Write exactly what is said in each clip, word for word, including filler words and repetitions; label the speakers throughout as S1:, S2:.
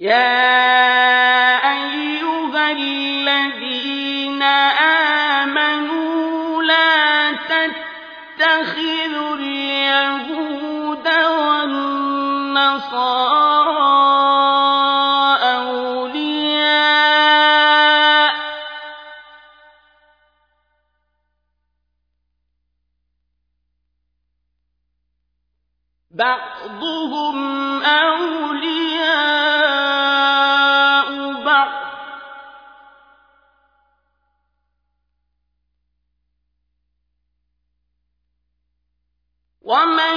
S1: يَا أَيُّهَا الَّذِينَ آمَنُوا لَا تَتَّخِذُوا الْيَهُودَ وَالنَّصَارَىٰ أَوْلِيَاءَ ۘ بَعْضُهُمْ أَوْلِيَاءُ بَعْضٍ ۚ وَمَن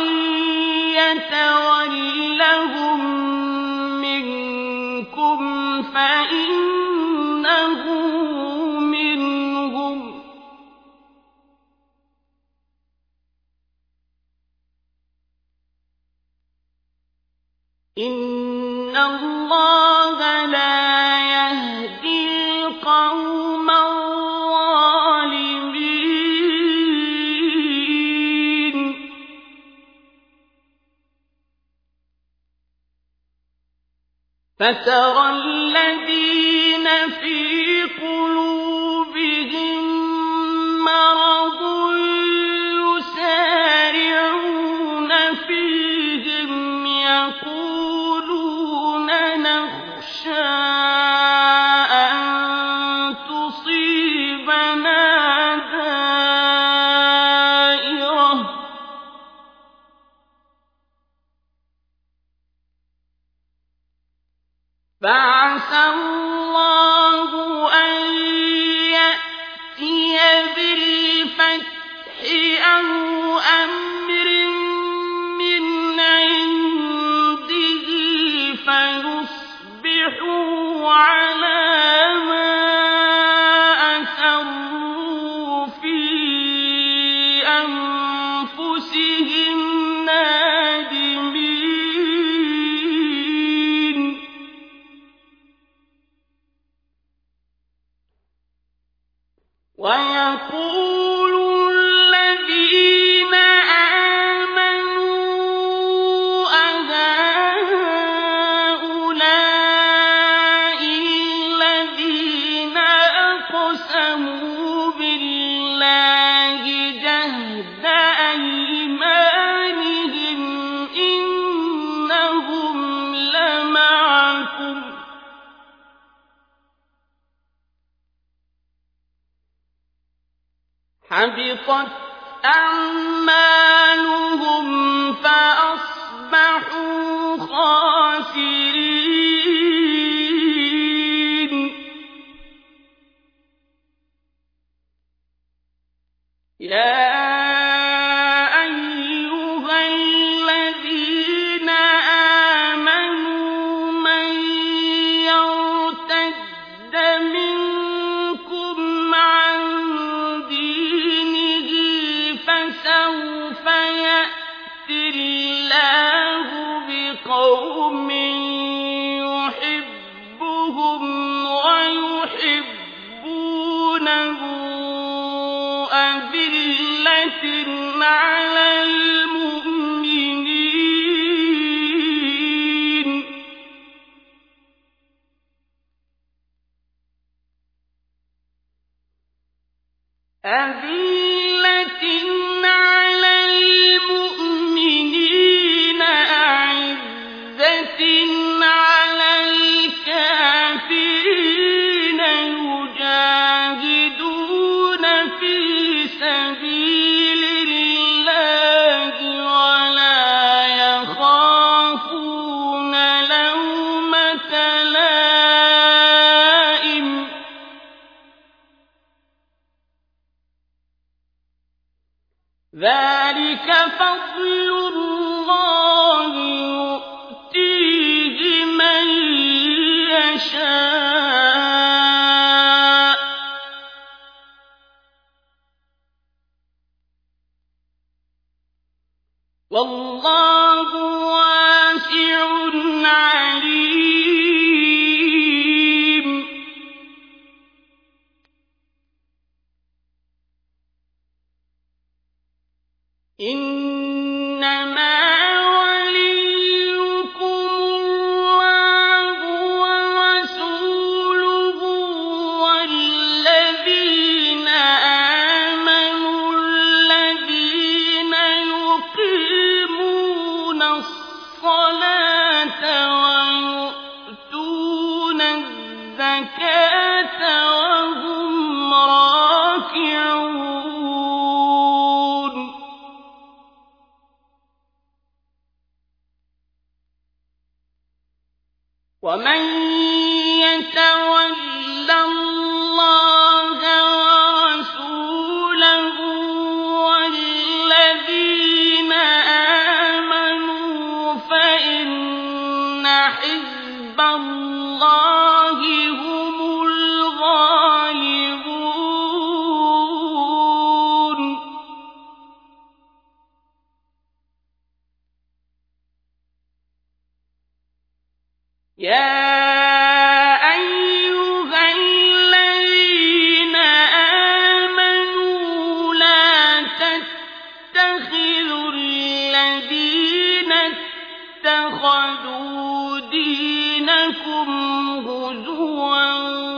S1: يَتَوَلَّهُم مِّنكُمْ فَإِنَّهُ مِنْهُمْ ۗ إِنَّ اللَّهَ لَا يَهْدِي الْقَوْمَ الظَّالِمِينَ فَتَرَى الَّذِينَ فِي قُلُوبِهِم مَّرَضٌ يُسَارِعُونَ فِيهِمْ يَقُولُونَ نَخْشَىٰ أَن تُصِيبَنَا دَائِرَةٌ ۚ فَعَسَى اللَّهُ أَن يَأْتِيَ بِالْفَتْحِ أَوْ أَمْرٍ مِّنْ عِندِهِ فَيُصْبِحُوا عَلَىٰ مَا أَسَرُّوا فِي أَنفُسِهِمْ نَادِمِينَ وَيَقُولُ الَّذِينَ آمَنُوا أَهَٰؤُلَاءِ الَّذِينَ أَقْسَمُوا بِاللَّهِ جَهْدَ أَيْمَانِهِمْ إِنَّهُمْ لَمَعَكُمْ ۚ حَبِطَتْ أَعْمَالُهُمْ فَأَصْبَحُوا خَاسِرِينَ يَا أَيُّهَا الَّذِينَ آمَنُوا مَن يَرْتَدَّ مِنكُمْ عَن دِينِهِ فَسَوْفَ يَأْتِي اللَّهُ بِقَوْمٍ يُحِبُّهُمْ وَيُحِبُّونَهُ أَذِلَّةٍ عَلَى الْمُؤْمِنِينَ أَذِلَّةٍ عَلَى الْمُؤْمِنِينَ أَعِزَّةٍ عَلَى الْكَافِرِينَ يُجَاهِدُونَ فِي سَبِيلِ اللَّهِ وَلَا يَخَافُونَ لَوْمَةَ لَائِمٍ ۚ ذَٰلِكَ فَضْلُ اللَّهِ يُؤْتِيهِ مَن يَشَاءُ ۚ وَاللَّهُ وَاسِعٌ عَلِيمٌ إِنَّمَا وَلِيُّكُمُ اللَّهُ ومن يتول الله ورسوله والذين آمنوا فإن حزب الله هم الغالبون. يا أيها الذين آمنوا لا تتخذوا الذين اتخذوا دينكم هزوا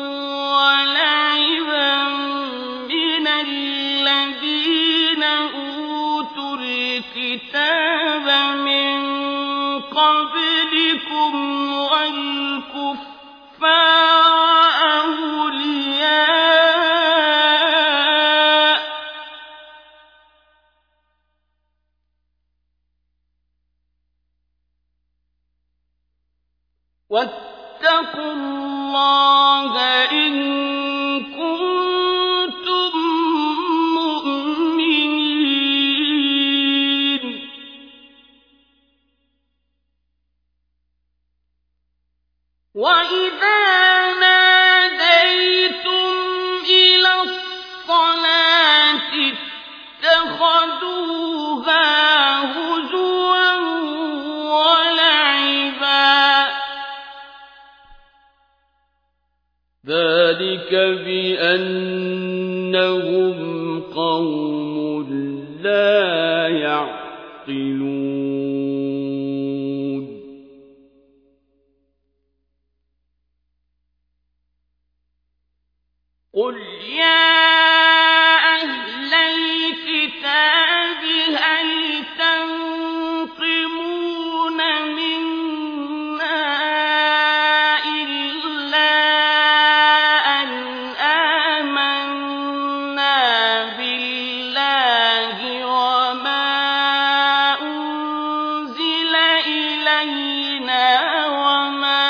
S1: ولعبا من الذين أوتوا الكتاب من قبلكم والكفار أولياء واتقوا الله إن كنتم مؤمنين. وإذا ناديتم إلى الصلاة اتخذوها هزوا ولعبا ذلك بأنهم قوم لا يعقلون. قل يا أهل الكتاب هل تنقمون منا إلا أن آمنا بالله وما أنزل إلينا وما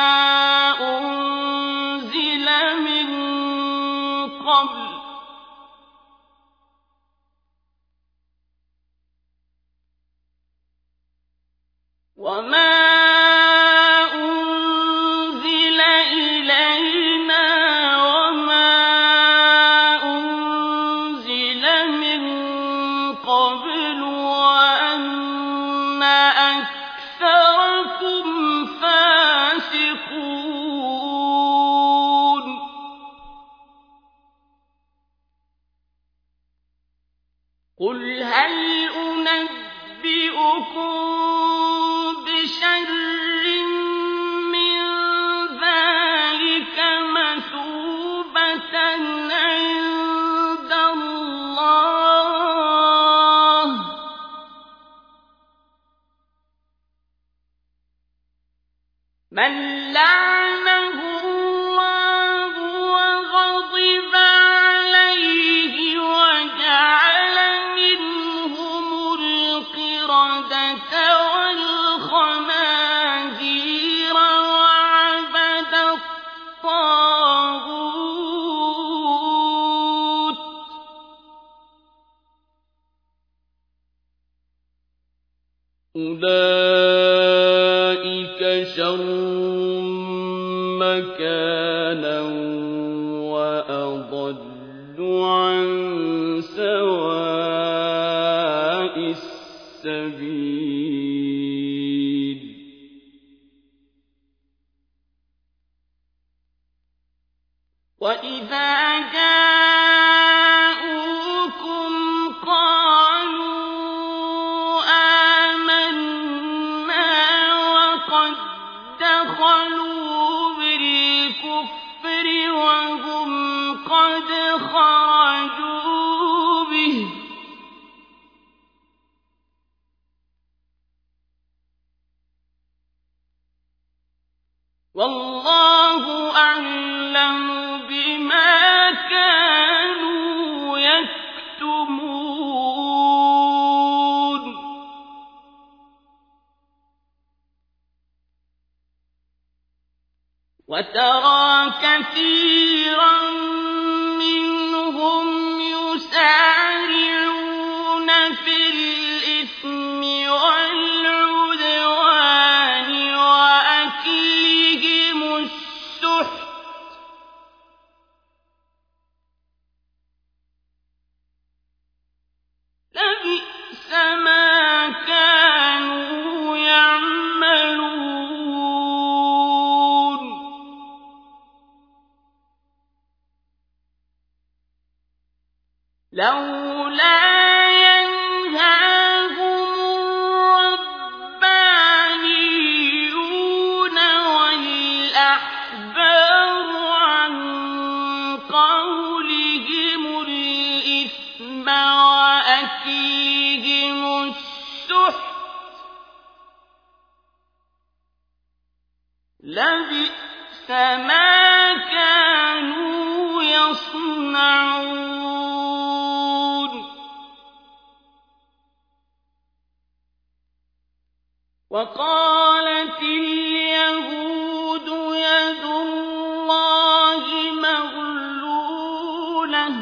S1: أنزل من قبل وما أنزل إلينا وما أنزل من قبل وأن أكثركم فاسقون. قل هل أنبئكم بشر من ذلك مثوبة عند الله من لعنه الله وغضب عليه وجعل منهم القردة والخنازير وعبد الطاغوت أولئك شر مكانا وأضل عن سواء السبيل. وإذا جاءوكم قالوا آمنا وقد دخلوا بالكفر وهم قد خرجوا به والله أعلم بما كانوا يكتمون. وترى كثيرا منهم يسارعون في الإثم والعدوان وأكلهم السحت لبئس ما كانوا يعملون لولا ينهاهم الربانيون والأحبار عن قولهم الإثم وأكلهم السحت لبئس ما كانوا يصنعون وقالت اليهود يد الله مغلولة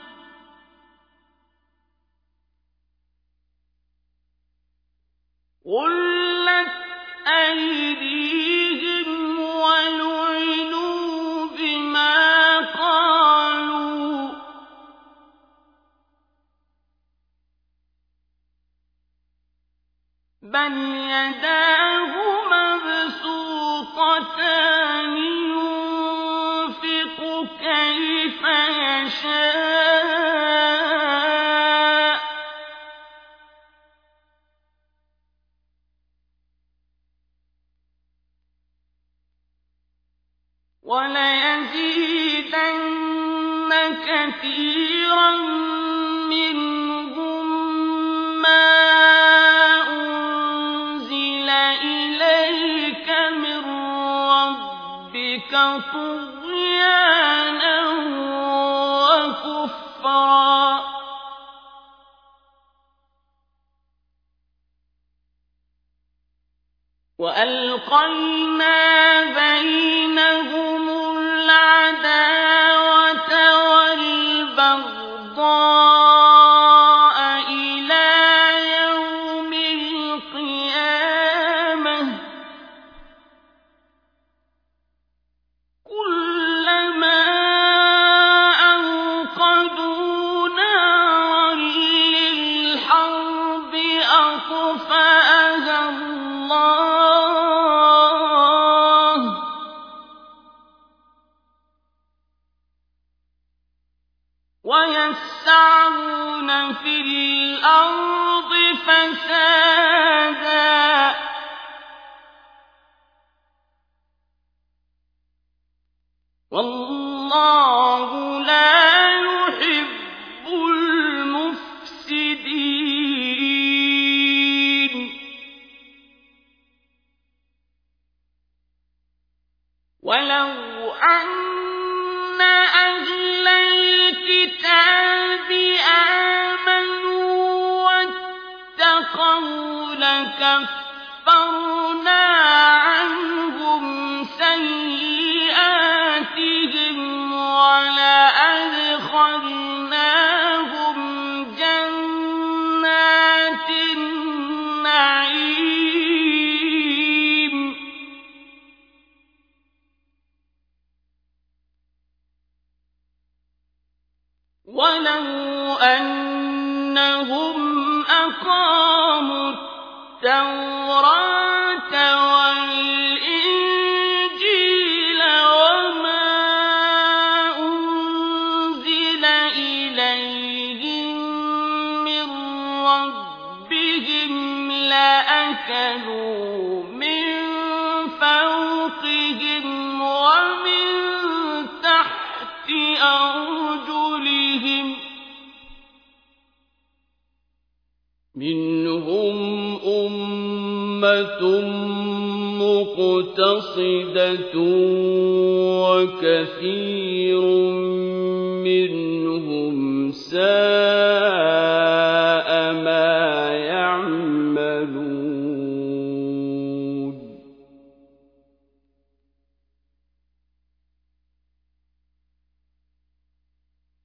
S1: غلت أيديهم ولعنوا بما قالوا بل يداه مبسوطتان ينفق كيف يشاء وليزيدن كثيرا منهم ما أنزل إليك من ربك طغيانا وكفرا وألقينا بينهم العداوة والبغضاء إلى يوم القيامة كلما أوقدوا نارا للحرب أطفأها الله ويسعون في الأرض فسادا والله لا يحب المفسدين ولو أن أهل الكتاب آمنوا واتقوا لكفرنا عنهم سيئاتهم ولأدخلناهم جنات النعيم ولو أنهم أقاموا التوراة والإنجيل وما أنزل إليهم من ربهم لأكلوا من فوقهم ومن تحت أرجلهم منهم أمة مقتصدة وكثير منهم ساء